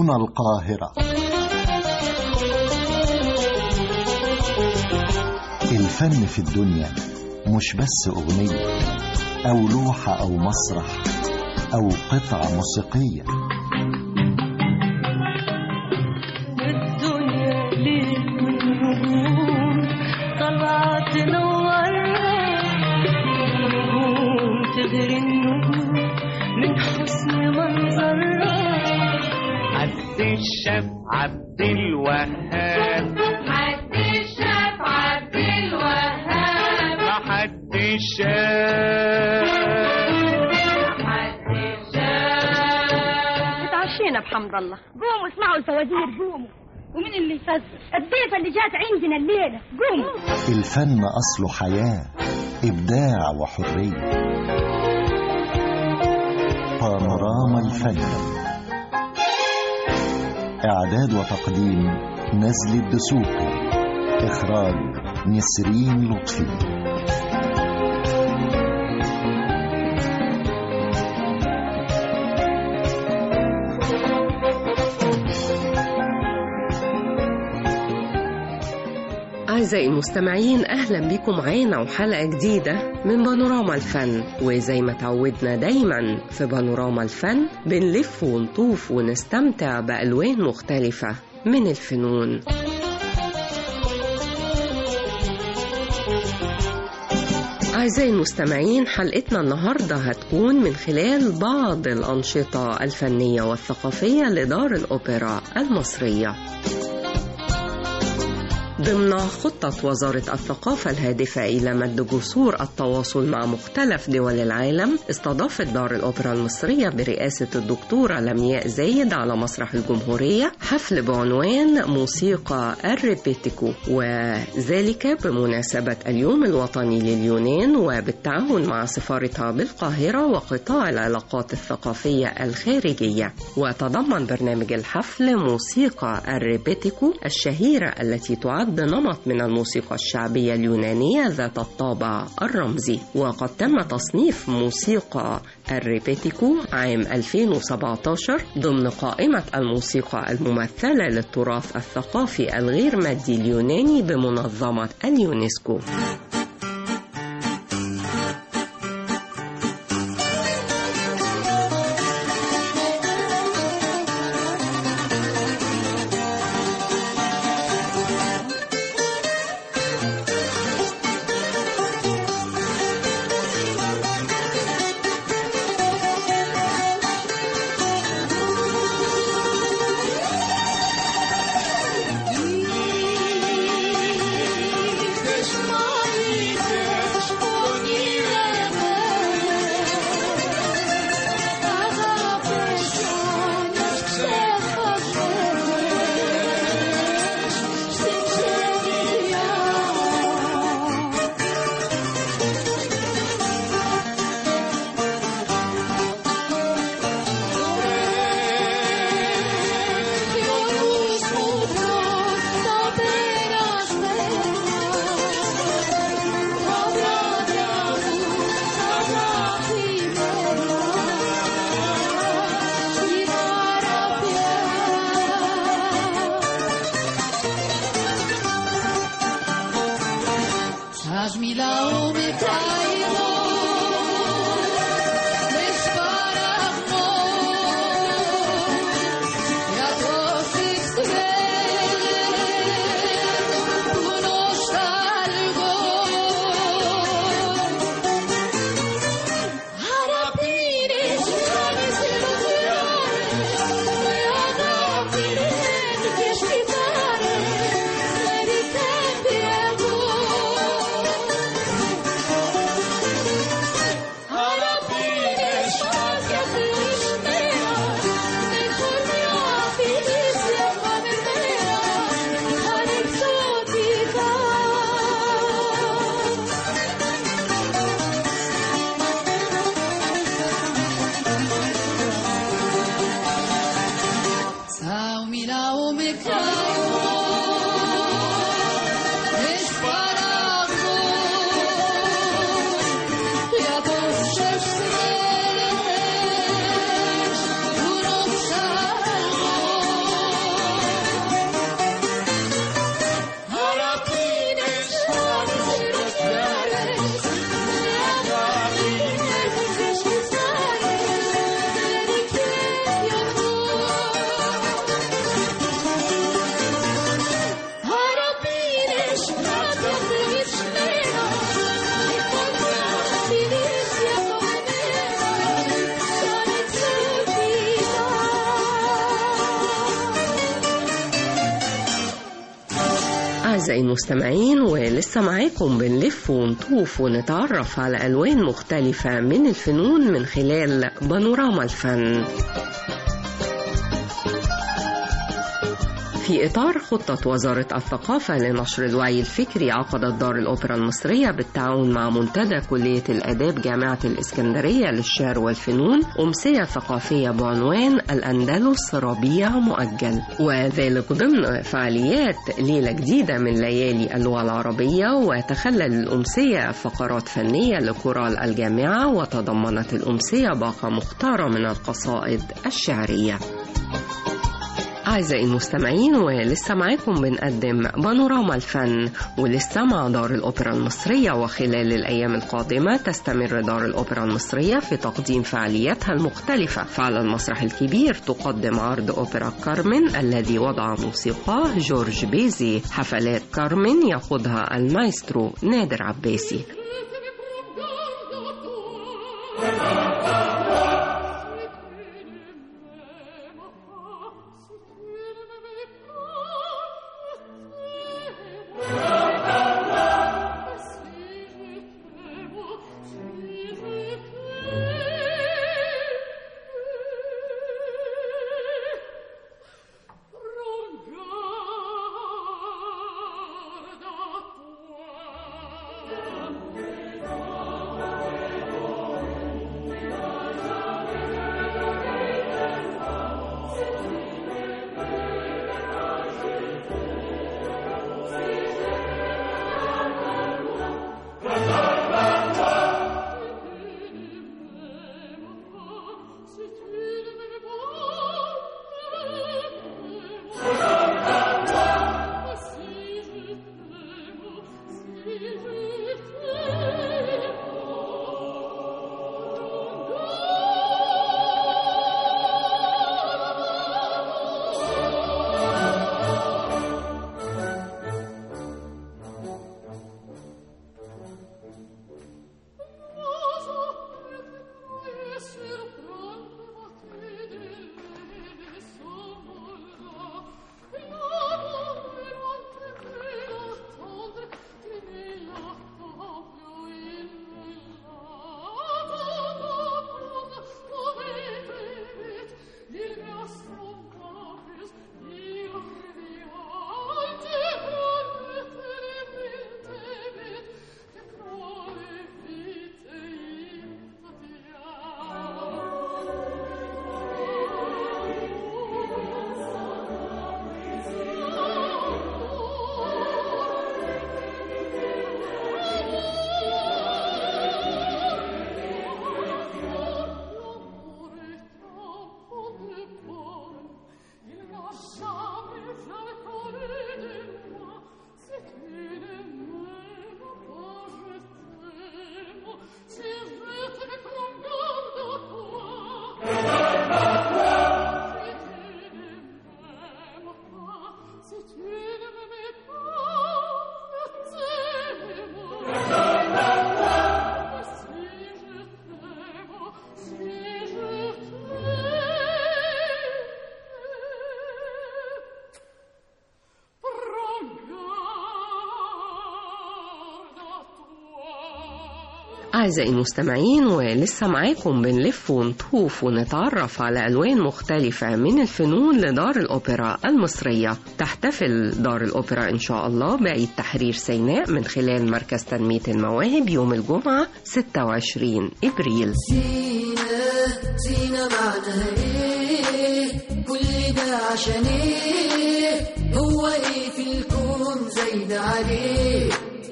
هنا القاهرة. الفن في الدنيا مش بس أغنية أو لوحة أو مسرح أو قطعة موسيقية. الدنيا ليل والنجوم طلعت تنورها، النجوم تغري النجوم من حسن منظرها. عبد الشاف عبد الوهاب، عبد الشاف عبد الوهاب، حد الشاف حد الشاف. اتعشينا بحمد الله. قوموا اسمعوا الفوازير، قوموا. ومين اللي يفزر؟ الضيفة اللي جات عندنا الليلة. قوموا. الفن أصله حياة، إبداع وحرية. بانوراما الفن، إعداد وتقديم نزل الدسوقي، إخراج نسرين لطفي. أعزائي المستمعين، أهلا بكم معانا وحلقة جديدة من بانوراما الفن. وزي ما تعودنا دايما في بانوراما الفن بنلف ونطوف ونستمتع بألوان مختلفة من الفنون. أعزائي المستمعين، حلقتنا النهاردة هتكون من خلال بعض الأنشطة الفنية والثقافية لدار الأوبرا المصرية. ضمن خطة وزارة الثقافة الهادفة إلى مد جسور التواصل مع مختلف دول العالم، استضافت دار الأوبرا المصرية برئاسة الدكتورة لمياء زايد على مسرح الجمهورية حفل بعنوان موسيقى الريبيتيكو، وذلك بمناسبة اليوم الوطني لليونان وبالتعاون مع سفارتها بالقاهرة وقطاع العلاقات الثقافية الخارجية. وتضمن برنامج الحفل موسيقى الريبيتيكو الشهيرة التي تعد نمط من الموسيقى الشعبية اليونانية ذات الطابع الرمزي. وقد تم تصنيف موسيقى الريبيتيكو عام 2017 ضمن قائمة الموسيقى الممثلة للتراث الثقافي الغير مادي اليوناني بمنظمة اليونسكو. أعزائي المستمعين، ولسه معاكم بنلف ونطوف ونتعرف على ألوان مختلفة من الفنون من خلال بانوراما الفن. في إطار خطة وزارة الثقافة لنشر الوعي الفكري، عقدت دار الأوبرا المصرية بالتعاون مع منتدى كلية الآداب جامعة الإسكندرية للشعر والفنون أمسية ثقافية بعنوان الأندلس ربيع مؤجل، وذلك ضمن فعاليات ليلة جديدة من ليالي اللغة العربية. وتخلل الأمسية فقرات فنية لكورال الجامعة، وتضمنت الأمسية باقة مختارة من القصائد الشعرية. أعزائي المستمعين، ولسه معاكم بنقدم بانوراما الفن، ولسه مع دار الأوبرا المصرية. وخلال الأيام القادمة تستمر دار الأوبرا المصرية في تقديم فعالياتها المختلفة. فعلى المسرح الكبير تقدم عرض أوبرا كارمن الذي وضع موسيقاه جورج بيزي. حفلات كارمن يقودها المايسترو نادر عباسي. أعزائي المستمعين، ولسه معاكم بنلف ونطوف ونتعرف على ألوان مختلفة من الفنون لدار الأوبرا المصرية. تحتفل دار الأوبرا إن شاء الله بعيد تحرير سيناء من خلال مركز تنمية المواهب يوم الجمعة 26 إبريل. سينا معناها إيه؟ كل ده عشان إيه؟ هو إيه في الكون زايد عليه؟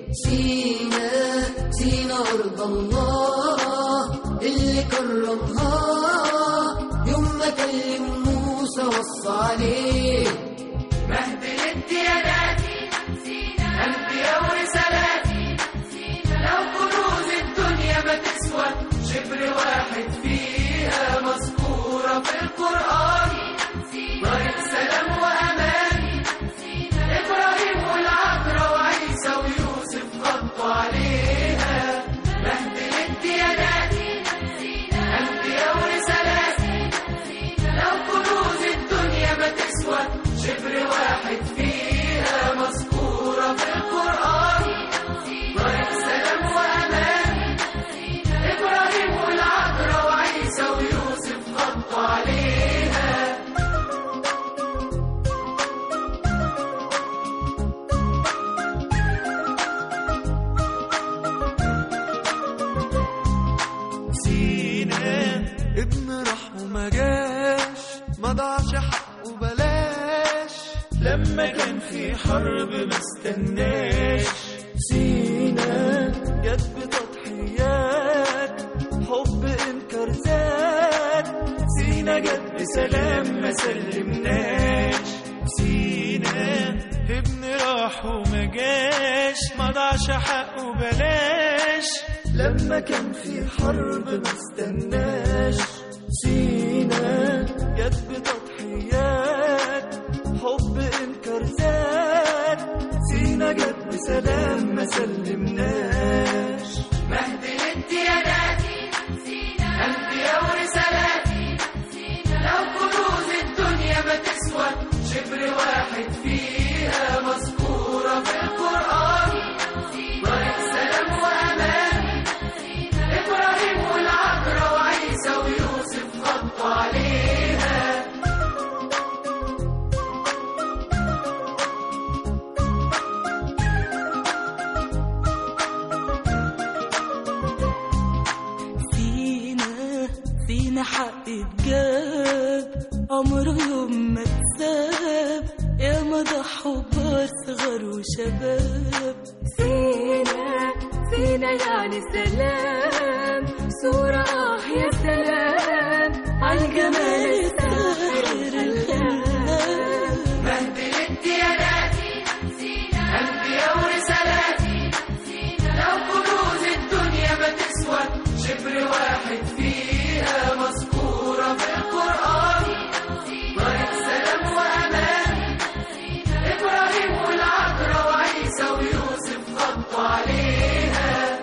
سينا أرض الله اللي كرمها يوم ما كلم موسى وصى عليه. مهد الديانات أنبياء ورسالات، لو كنوز الدنيا ما تسوى شبر واحد فيها مذكورة في القرآن. طريق سلام وأمان، إبراهيم والعذراء وعيسى ويوسف خطوا عليها. مهد الديانات أنبياء ورسالات، لو كنوز الدنيا ما تسوى شبر واحد فيها مذكورة في لما كان في حرب ما استناش. سينا جت بتضحيات حب انكر ذات، سينا جت بسلام ما سلمناش. سينا ابن راح وما جاش، ما ضاعش حقه بلاش لما كان في حرب ما استناش. سينا جت بتضحيات حب انكر ذات، سينا جت بسلام ما سلمناش. مهد الامتيازاتي أنبياء ورسالاتي، لو كنوز الدنيا ما تسوى شبر واحد فيها مذكورة في القرآن. طريق سلام وأمان، إبراهيم والعذراء وعيسى ويوسف خطوا عليها. فينا حق اتجاب عمره يوم ما اتساب، يا ما ضحوا كبار صغار وشباب. فينا يعني سلام، صورة يا سلام عالجمال الساحر الخلاب. مهد الامتيازاتي أنبياء ورسالاتي، لو كنوز الدنيا ما تسوى شبر واحد فيها مذكورة في القرآن. طريق سلام وأمان، إبراهيم والعذراء وعيسى ويوسف خطوا عليها.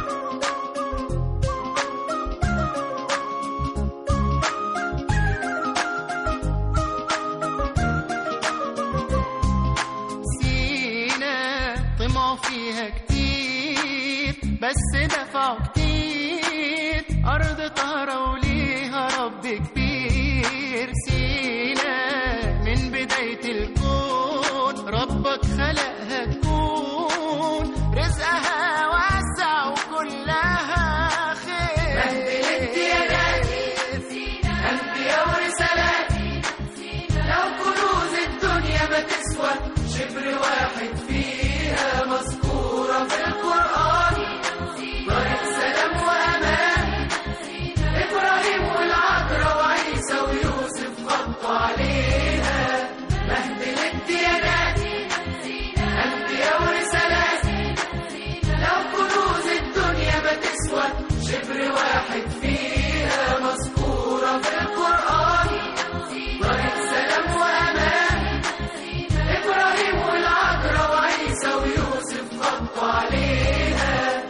سينا طمعوا فيها كتير بس دفعوا كتير، أرض طهرة وليها رب كبير. سينا من بداية الكون ربك خلقها تكون، رزقها واسع وكلها خير. مهد الامتيازاتي أنبياء ورسالاتي، لو كنوز الدنيا ما تسوى شبر واحد فيها مذكورة في القرآن. طريق سلام وأمان، إبراهيم والعذراء وعيسى ويوسف خطوا عليها. مهد الامتيازاتي أنبياء ورسالاتي، لو كنوز الدنيا ما تسوى شبر واحد فيها مذكورة في القرآن. طريق سلام وأمان، إبراهيم والعذراء وعيسى ويوسف خطوا عليها.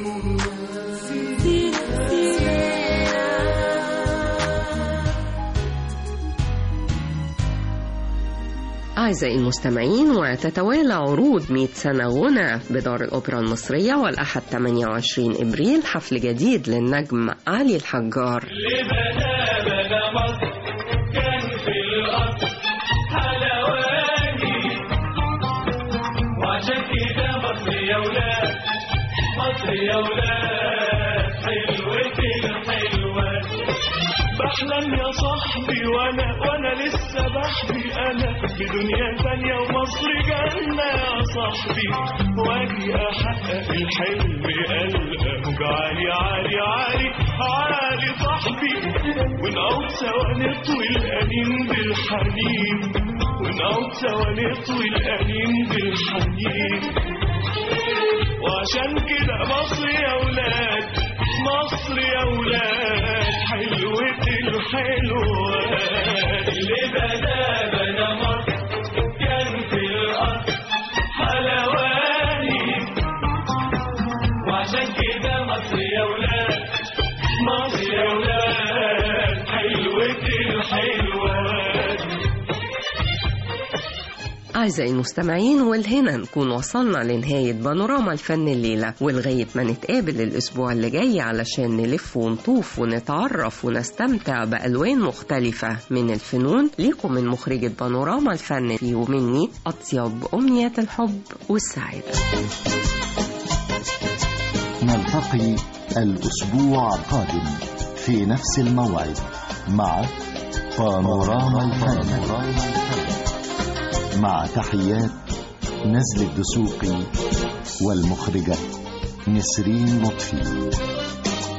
أعزائي المستمعين، وتتوالى عروض 100 سنة غنى بدار الأوبرا المصرية، والأحد 28 إبريل حفل جديد للنجم علي الحجار. بنا مصر كان في الأرض حلواني، وعشان كده مصر يا ولاد، مصر يا ولاد حلوة الحلوة. بحلم يا صاحبي وانا لسه بحبي انا بدنيا ثانية ومصر جنة يا صاحبي، واجي احقق الحلم القى عالي عالي عالي عالي صاحبي، ونقعد سوا نطوي الانين بالحنين، ونقعد سوا نطوي الانين بالحنين. وعشان كده مصر يا ولاد، مصر يا ولاد حلوة الحلوات. اللي بنا مصر كان في الأرض حلواني، وعشان كده مصر يا ولاد، مصر يا ولاد حلوة الحلوات. أعزائي المستمعين، والهنا نكون وصلنا لنهاية بانوراما الفن الليلة، ولغاية ما نتقابل الأسبوع اللي جاي علشان نلف ونطوف ونتعرف ونستمتع بألوان مختلفة من الفنون. ليكم من مخرجة بانوراما الفن ومني أطيب أمنيات الحب والسعادة. نلتقي الأسبوع القادم في نفس الموعد مع بانوراما الفن مع تحيات نزل الدسوقي والمخرجة نسرين لطفي.